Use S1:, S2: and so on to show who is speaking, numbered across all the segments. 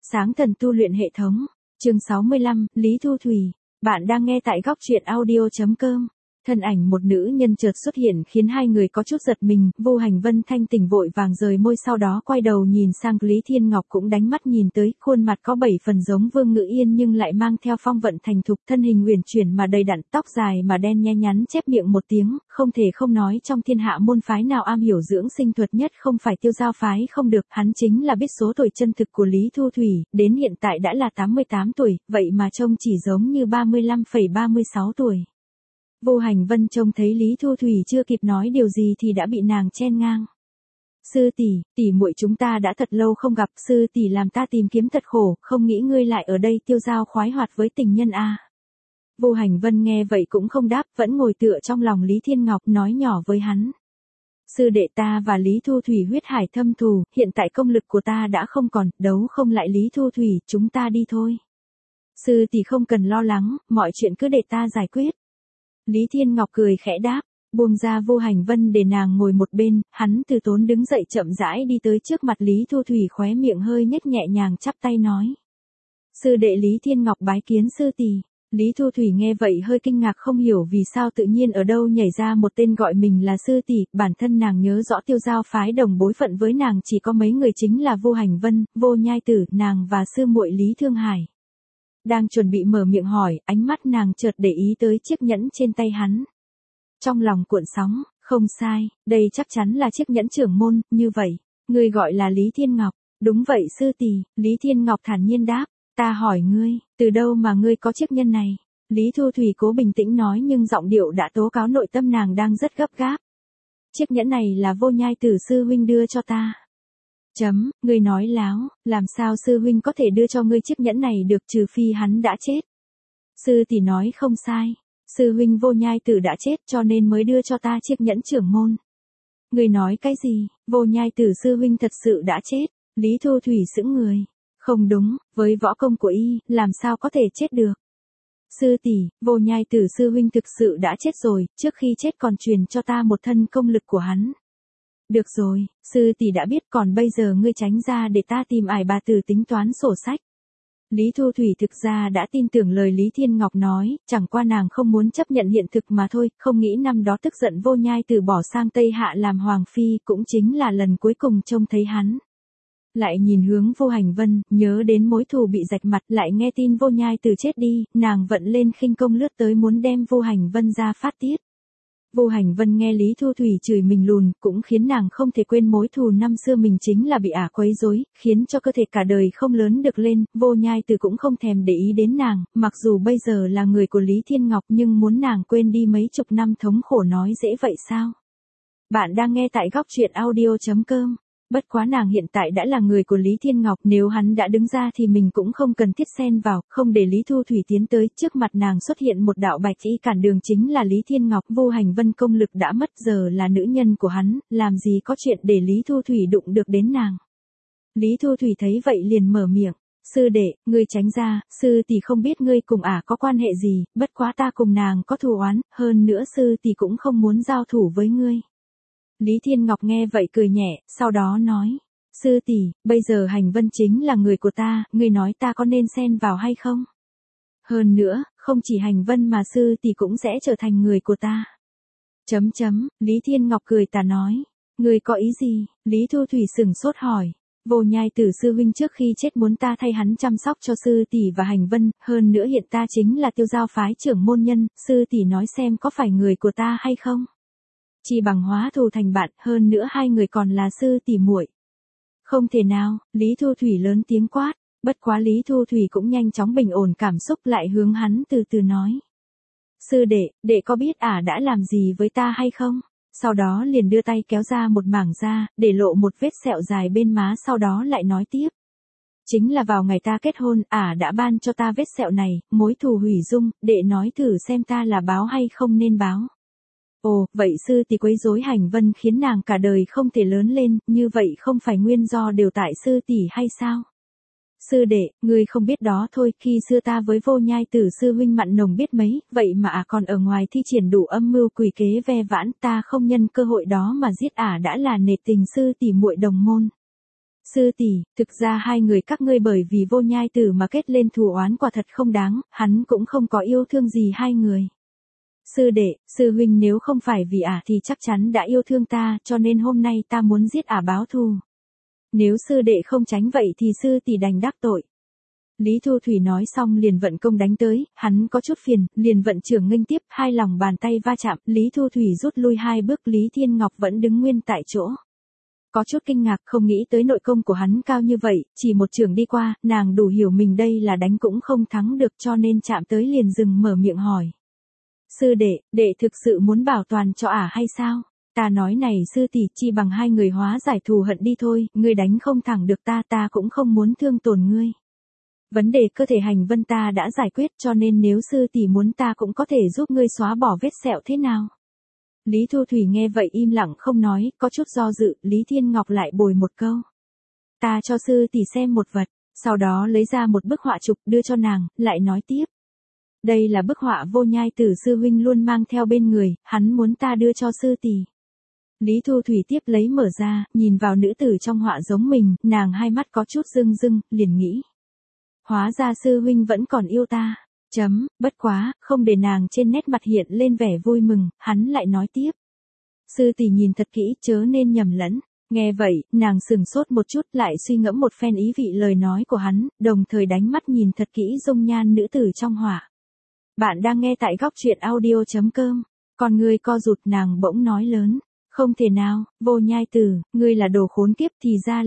S1: Sáng thần tu luyện hệ thống. Chương 65, Lý Thu Thủy. Bạn đang nghe tại góc truyện audio.com. Thân ảnh một nữ nhân chợt xuất hiện khiến hai người có chút giật mình, Vô Hành Vân thanh tỉnh vội vàng rời môi, sau đó quay đầu nhìn sang Lý Thiên Ngọc cũng đánh mắt nhìn tới, khuôn mặt có 7 phần giống Vương Ngữ Yên nhưng lại mang theo phong vận thành thục, thân hình uyển chuyển mà đầy đặn, tóc dài mà đen nhe nhắn, chép miệng một tiếng, không thể không nói trong thiên hạ môn phái nào am hiểu dưỡng sinh thuật nhất không phải Tiêu Giao phái không được, hắn chính là biết số tuổi chân thực của Lý Thu Thủy, đến hiện tại đã là 88 tuổi, vậy mà trông chỉ giống như 35,36 tuổi. Vô Hành Vân trông thấy Lý Thu Thủy chưa kịp nói điều gì thì đã bị nàng chen ngang. Sư tỷ muội chúng ta đã thật lâu không gặp, sư tỷ làm ta tìm kiếm thật khổ, không nghĩ ngươi lại ở đây tiêu dao khoái hoạt với tình nhân a. Vô Hành Vân nghe vậy cũng không đáp, vẫn ngồi tựa trong lòng Lý Thiên Ngọc nói nhỏ với hắn. Sư đệ, ta và Lý Thu Thủy huyết hải thâm thù, hiện tại công lực của ta đã không còn, đấu không lại Lý Thu Thủy, chúng ta đi thôi. Sư tỷ không cần lo lắng, mọi chuyện cứ để ta giải quyết. Lý Thiên Ngọc cười khẽ đáp, buông ra Vô Hành Vân để nàng ngồi một bên, hắn từ tốn đứng dậy chậm rãi đi tới trước mặt Lý Thu Thủy, khóe miệng hơi nhếch nhẹ nhàng chắp tay nói. Sư đệ Lý Thiên Ngọc bái kiến sư tỷ. Lý Thu Thủy nghe vậy hơi kinh ngạc, không hiểu vì sao tự nhiên ở đâu nhảy ra một tên gọi mình là sư tỷ, bản thân nàng nhớ rõ Tiêu Giao phái đồng bối phận với nàng chỉ có mấy người, chính là Vô Hành Vân, Vô Nhai Tử, nàng và sư muội Lý Thương Hải. Đang chuẩn bị mở miệng hỏi, ánh mắt nàng chợt để ý tới chiếc nhẫn trên tay hắn. Trong lòng cuộn sóng, không sai, đây chắc chắn là chiếc nhẫn trưởng môn, như vậy, ngươi gọi là Lý Thiên Ngọc. Đúng vậy sư tỷ, Lý Thiên Ngọc thản nhiên đáp, ta hỏi ngươi, từ đâu mà ngươi có chiếc nhẫn này? Lý Thu Thủy cố bình tĩnh nói nhưng giọng điệu đã tố cáo nội tâm nàng đang rất gấp gáp. Chiếc nhẫn này là Vô Nhai Tử sư huynh đưa cho ta. Ngươi nói láo, làm sao sư huynh có thể đưa cho ngươi chiếc nhẫn này được, trừ phi hắn đã chết. Sư tỷ nói không sai, sư huynh Vô Nhai Tử đã chết cho nên mới đưa cho ta chiếc nhẫn trưởng môn. Ngươi nói cái gì, Vô Nhai Tử sư huynh thật sự đã chết? Lý Thu Thủy sững người. Không đúng, với võ công của y, làm sao có thể chết được? Sư tỷ, Vô Nhai Tử sư huynh thực sự đã chết rồi, trước khi chết còn truyền cho ta một thân công lực của hắn. Được rồi, sư tỷ đã biết, còn bây giờ ngươi tránh ra để ta tìm ải bà tử tính toán sổ sách. Lý Thu Thủy thực ra đã tin tưởng lời Lý Thiên Ngọc nói, chẳng qua nàng không muốn chấp nhận hiện thực mà thôi, không nghĩ năm đó tức giận Vô Nhai Tử bỏ sang Tây Hạ làm hoàng phi, cũng chính là lần cuối cùng trông thấy hắn. Lại nhìn hướng Vô Hành Vân, nhớ đến mối thù bị rạch mặt, lại nghe tin Vô Nhai Tử chết đi, nàng vận lên khinh công lướt tới muốn đem Vô Hành Vân ra phát tiết. Vô Hành Vân nghe Lý Thu Thủy chửi mình lùn, cũng khiến nàng không thể quên mối thù năm xưa mình chính là bị ả quấy rối, khiến cho cơ thể cả đời không lớn được lên, Vô Nhai Tử cũng không thèm để ý đến nàng, mặc dù bây giờ là người của Lý Thiên Ngọc nhưng muốn nàng quên đi mấy chục năm thống khổ nói dễ vậy sao? Bạn đang nghe tại góc truyện audio.com. Bất quá nàng hiện tại đã là người của Lý Thiên Ngọc, nếu hắn đã đứng ra thì mình cũng không cần thiết xen vào, không để Lý Thu Thủy tiến tới, trước mặt nàng xuất hiện một đạo bạch y cản đường chính là Lý Thiên Ngọc. Vô Hành Vân công lực đã mất, giờ là nữ nhân của hắn, làm gì có chuyện để Lý Thu Thủy đụng được đến nàng. Lý Thu Thủy thấy vậy liền mở miệng, sư đệ, ngươi tránh ra, sư tỷ không biết ngươi cùng ả có quan hệ gì, bất quá ta cùng nàng có thù oán, hơn nữa sư tỷ cũng không muốn giao thủ với ngươi. Lý Thiên Ngọc nghe vậy cười nhẹ, sau đó nói, sư tỷ, bây giờ Hành Vân chính là người của ta, ngươi nói ta có nên xen vào hay không? Hơn nữa, không chỉ Hành Vân mà sư tỷ cũng sẽ trở thành người của ta. Lý Thiên Ngọc cười tà nói, ngươi có ý gì? Lý Thu Thủy sửng sốt hỏi. Vô Nhai Tử sư huynh trước khi chết muốn ta thay hắn chăm sóc cho sư tỷ và Hành Vân, hơn nữa hiện ta chính là Tiêu Giao phái trưởng môn nhân, sư tỷ nói xem có phải người của ta hay không? Chỉ bằng hóa thù thành bạn, hơn nữa hai người còn là sư tỷ muội. Không thể nào, Lý Thu Thủy lớn tiếng quát, bất quá Lý Thu Thủy cũng nhanh chóng bình ổn cảm xúc, lại hướng hắn từ từ nói. Sư đệ có biết ả đã làm gì với ta hay không? Sau đó liền đưa tay kéo ra một mảng da, để lộ một vết sẹo dài bên má, sau đó lại nói tiếp. Chính là vào ngày ta kết hôn, ả đã ban cho ta vết sẹo này, mối thù hủy dung, đệ nói thử xem ta là báo hay không nên báo. Ồ, vậy sư tỷ quấy rối Hành Vân khiến nàng cả đời không thể lớn lên, như vậy không phải nguyên do đều tại sư tỷ hay sao? Sư đệ, ngươi không biết đó thôi, khi xưa ta với Vô Nhai Tử sư huynh mặn nồng biết mấy, vậy mà ả còn ở ngoài thi triển đủ âm mưu quỷ kế ve vãn, ta không nhân cơ hội đó mà giết ả đã là nể tình sư tỷ muội đồng môn. Sư tỷ, thực ra hai người các ngươi bởi vì Vô Nhai Tử mà kết lên thù oán quả thật không đáng, hắn cũng không có yêu thương gì hai người. Sư đệ, sư huynh nếu không phải vì thì chắc chắn đã yêu thương ta, cho nên hôm nay ta muốn giết báo thù. Nếu sư đệ không tránh vậy thì sư tỷ đành đắc tội. Lý Thu Thủy nói xong liền vận công đánh tới, hắn có chút phiền, liền vận trưởng nghênh tiếp, hai lòng bàn tay va chạm, Lý Thu Thủy rút lui hai bước, Lý Thiên Ngọc vẫn đứng nguyên tại chỗ. Có chút kinh ngạc, không nghĩ tới nội công của hắn cao như vậy, chỉ một trường đi qua, nàng đủ hiểu mình đây là đánh cũng không thắng được, cho nên chạm tới liền dừng mở miệng hỏi. Sư đệ thực sự muốn bảo toàn cho hay sao? Ta nói này sư tỷ, chi bằng hai người hóa giải thù hận đi thôi, ngươi đánh không thẳng được ta cũng không muốn thương tổn ngươi. Vấn đề cơ thể hành vân ta đã giải quyết, cho nên nếu sư tỷ muốn ta cũng có thể giúp ngươi xóa bỏ vết sẹo thế nào? Lý Thu Thủy nghe vậy im lặng không nói, có chút do dự, Lý Thiên Ngọc lại bồi một câu. Ta cho sư tỷ xem một vật, sau đó lấy ra một bức họa chụp đưa cho nàng, lại nói tiếp. Đây là bức họa Vô Nhai Tử sư huynh luôn mang theo bên người, hắn muốn ta đưa cho sư tỷ. Lý Thu Thủy tiếp lấy mở ra, nhìn vào nữ tử trong họa giống mình, nàng hai mắt có chút rưng rưng, liền nghĩ. Hóa ra sư huynh vẫn còn yêu ta. Bất quá, không để nàng trên nét mặt hiện lên vẻ vui mừng, hắn lại nói tiếp. Sư tỷ nhìn thật kỹ chớ nên nhầm lẫn. Nghe vậy, nàng sừng sốt một chút lại suy ngẫm một phen ý vị lời nói của hắn, đồng thời đánh mắt nhìn thật kỹ dung nhan nữ tử trong họa. Bạn đang nghe tại góc truyện audio.com. Còn ngươi co rụt, nàng bỗng nói lớn. Không thể nào, Vô Nhai Tử, ngươi là đồ khốn kiếp, thì ra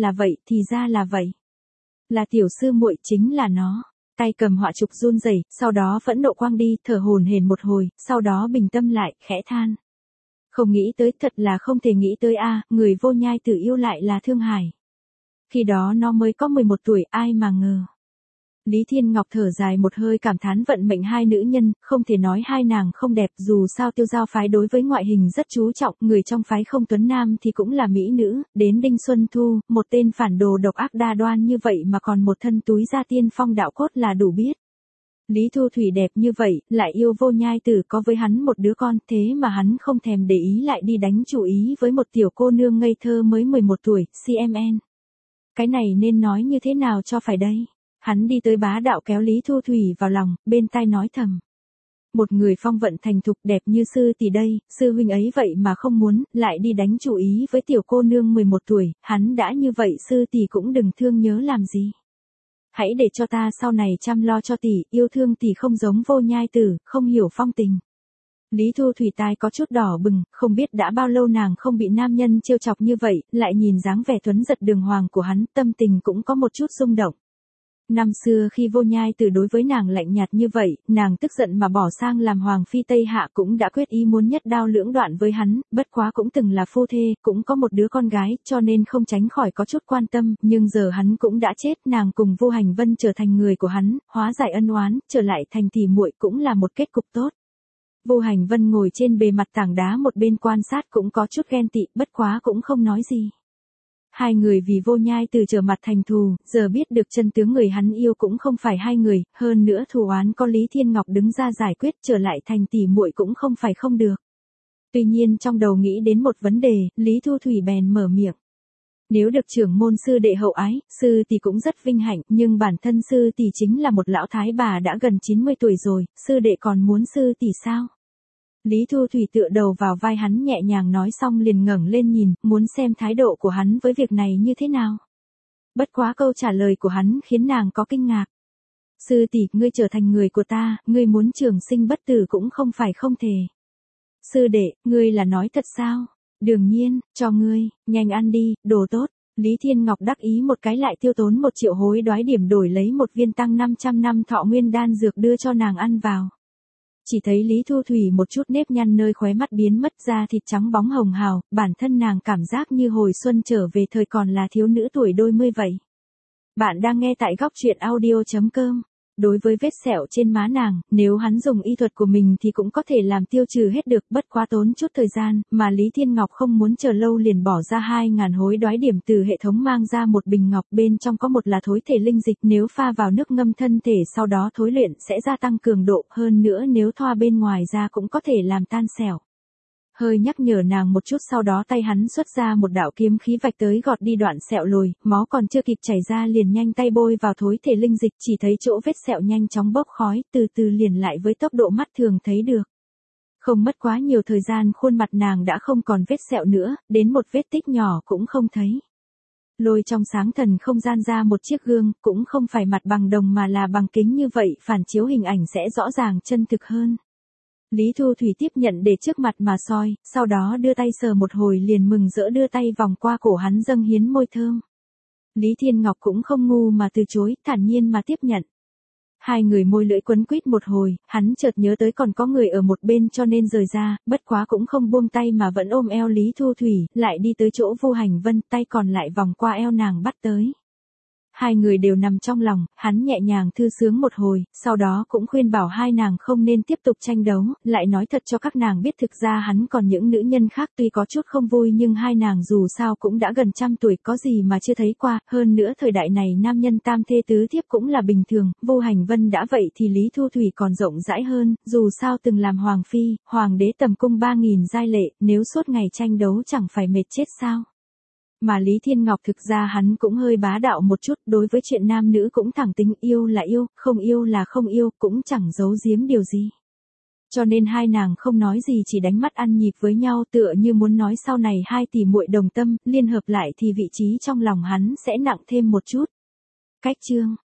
S1: là vậy. Là tiểu sư muội, chính là nó. Tay cầm họa chụp run rẩy, sau đó phẫn nộ quang đi, thở hổn hển một hồi, sau đó bình tâm lại, khẽ than. Không nghĩ tới, thật là không thể nghĩ tới người Vô Nhai Tử yêu lại là Thương Hải. Khi đó nó mới có 11 tuổi, ai mà ngờ. Lý Thiên Ngọc thở dài một hơi cảm thán vận mệnh hai nữ nhân, không thể nói hai nàng không đẹp, dù sao Tiêu Giao phái đối với ngoại hình rất chú trọng, người trong phái không tuấn nam thì cũng là mỹ nữ, đến Đinh Xuân Thu, một tên phản đồ độc ác đa đoan như vậy mà còn một thân túi da tiên phong đạo cốt là đủ biết. Lý Thu Thủy đẹp như vậy, lại yêu Vô Nhai Tử, có với hắn một đứa con, thế mà hắn không thèm để ý lại đi đánh chủ ý với một tiểu cô nương ngây thơ mới 11 tuổi, CMN. Cái này nên nói như thế nào cho phải đây? Hắn đi tới bá đạo kéo Lý Thu Thủy vào lòng, bên tai nói thầm. Một người phong vận thành thục đẹp như sư tỷ đây, sư huynh ấy vậy mà không muốn, lại đi đánh chủ ý với tiểu cô nương 11 tuổi, hắn đã như vậy sư tỷ cũng đừng thương nhớ làm gì. Hãy để cho ta sau này chăm lo cho tỷ, yêu thương tỷ không giống Vô Nhai Tử, không hiểu phong tình. Lý Thu Thủy tai có chút đỏ bừng, không biết đã bao lâu nàng không bị nam nhân trêu chọc như vậy, lại nhìn dáng vẻ tuấn giật đường hoàng của hắn, tâm tình cũng có một chút rung động. Năm xưa khi Vô Nhai Tử đối với nàng lạnh nhạt như vậy, nàng tức giận mà bỏ sang làm hoàng phi Tây Hạ, cũng đã quyết ý muốn nhất đao lưỡng đoạn với hắn, bất quá cũng từng là phu thê, cũng có một đứa con gái, cho nên không tránh khỏi có chút quan tâm, nhưng giờ hắn cũng đã chết, nàng cùng Vô Hành Vân trở thành người của hắn, hóa giải ân oán, trở lại thành tỷ muội cũng là một kết cục tốt. Vô Hành Vân ngồi trên bề mặt tảng đá một bên quan sát cũng có chút ghen tị, bất quá cũng không nói gì. Hai người vì Vô Nhai Tử trở mặt thành thù, giờ biết được chân tướng người hắn yêu cũng không phải hai người, hơn nữa thù oán có Lý Thiên Ngọc đứng ra giải quyết, trở lại thành tỷ muội cũng không phải không được. Tuy nhiên trong đầu nghĩ đến một vấn đề, Lý Thu Thủy bèn mở miệng. Nếu được trưởng môn sư đệ hậu ái, sư tỷ cũng rất vinh hạnh, nhưng bản thân sư tỷ chính là một lão thái bà đã gần 90 tuổi rồi, sư đệ còn muốn sư tỷ sao? Lý Thu Thủy tựa đầu vào vai hắn nhẹ nhàng nói xong liền ngẩng lên nhìn, muốn xem thái độ của hắn với việc này như thế nào. Bất quá câu trả lời của hắn khiến nàng có kinh ngạc. Sư tỷ, ngươi trở thành người của ta, ngươi muốn trường sinh bất tử cũng không phải không thể. Sư đệ, ngươi là nói thật sao? Đương nhiên, cho ngươi, nhanh ăn đi, đồ tốt. Lý Thiên Ngọc đắc ý một cái lại tiêu tốn 1 triệu hối đoái điểm đổi lấy một viên tăng 500 năm thọ nguyên đan dược đưa cho nàng ăn vào. Chỉ thấy Lý Thu Thủy một chút nếp nhăn nơi khóe mắt biến mất, ra thịt trắng bóng hồng hào, bản thân nàng cảm giác như hồi xuân trở về thời còn là thiếu nữ tuổi đôi mươi vậy. Bạn đang nghe tại góc truyện audio.com. Đối với vết sẹo trên má nàng, nếu hắn dùng y thuật của mình thì cũng có thể làm tiêu trừ hết được, bất quá tốn chút thời gian, mà Lý Thiên Ngọc không muốn chờ lâu liền bỏ ra 2.000 hối đoái điểm từ hệ thống mang ra một bình ngọc, bên trong có một là thối thể linh dịch, nếu pha vào nước ngâm thân thể sau đó thối luyện sẽ gia tăng cường độ, hơn nữa nếu thoa bên ngoài ra cũng có thể làm tan sẹo. hơi nhắc nhở nàng một chút, sau đó tay hắn xuất ra một đạo kiếm khí vạch tới gọt đi đoạn sẹo lồi, máu còn chưa kịp chảy ra liền nhanh tay bôi vào thối thể linh dịch, chỉ thấy chỗ vết sẹo nhanh chóng bốc khói, từ từ liền lại với tốc độ mắt thường thấy được. Không mất quá nhiều thời gian khuôn mặt nàng đã không còn vết sẹo nữa, đến một vết tích nhỏ cũng không thấy. Lôi trong sáng thần không gian ra một chiếc gương, cũng không phải mặt bằng đồng mà là bằng kính, như vậy phản chiếu hình ảnh sẽ rõ ràng chân thực hơn. Lý Thu Thủy tiếp nhận để trước mặt mà soi, sau đó đưa tay sờ một hồi liền mừng rỡ đưa tay vòng qua cổ hắn dâng hiến môi thơm. Lý Thiên Ngọc cũng không ngu mà từ chối, thản nhiên mà tiếp nhận. Hai người môi lưỡi quấn quýt một hồi, hắn chợt nhớ tới còn có người ở một bên cho nên rời ra, bất quá cũng không buông tay mà vẫn ôm eo Lý Thu Thủy, lại đi tới chỗ Vu Hành Vân, tay còn lại vòng qua eo nàng bắt tới. Hai người đều nằm trong lòng, hắn nhẹ nhàng thư sướng một hồi, sau đó cũng khuyên bảo hai nàng không nên tiếp tục tranh đấu, lại nói thật cho các nàng biết thực ra hắn còn những nữ nhân khác, tuy có chút không vui nhưng hai nàng dù sao cũng đã gần trăm tuổi, có gì mà chưa thấy qua, hơn nữa thời đại này nam nhân tam thê tứ thiếp cũng là bình thường, Vu Hành Vân đã vậy thì Lý Thu Thủy còn rộng rãi hơn, dù sao từng làm hoàng phi, hoàng đế tầm cung 3000 giai lệ, nếu suốt ngày tranh đấu chẳng phải mệt chết sao. Mà Lý Thiên Ngọc thực ra hắn cũng hơi bá đạo một chút, đối với chuyện nam nữ cũng thẳng tính, yêu là yêu, không yêu là không yêu, cũng chẳng giấu giếm điều gì. Cho nên hai nàng không nói gì, chỉ đánh mắt ăn nhịp với nhau, tựa như muốn nói sau này hai tỷ muội đồng tâm, liên hợp lại thì vị trí trong lòng hắn sẽ nặng thêm một chút. Cách chương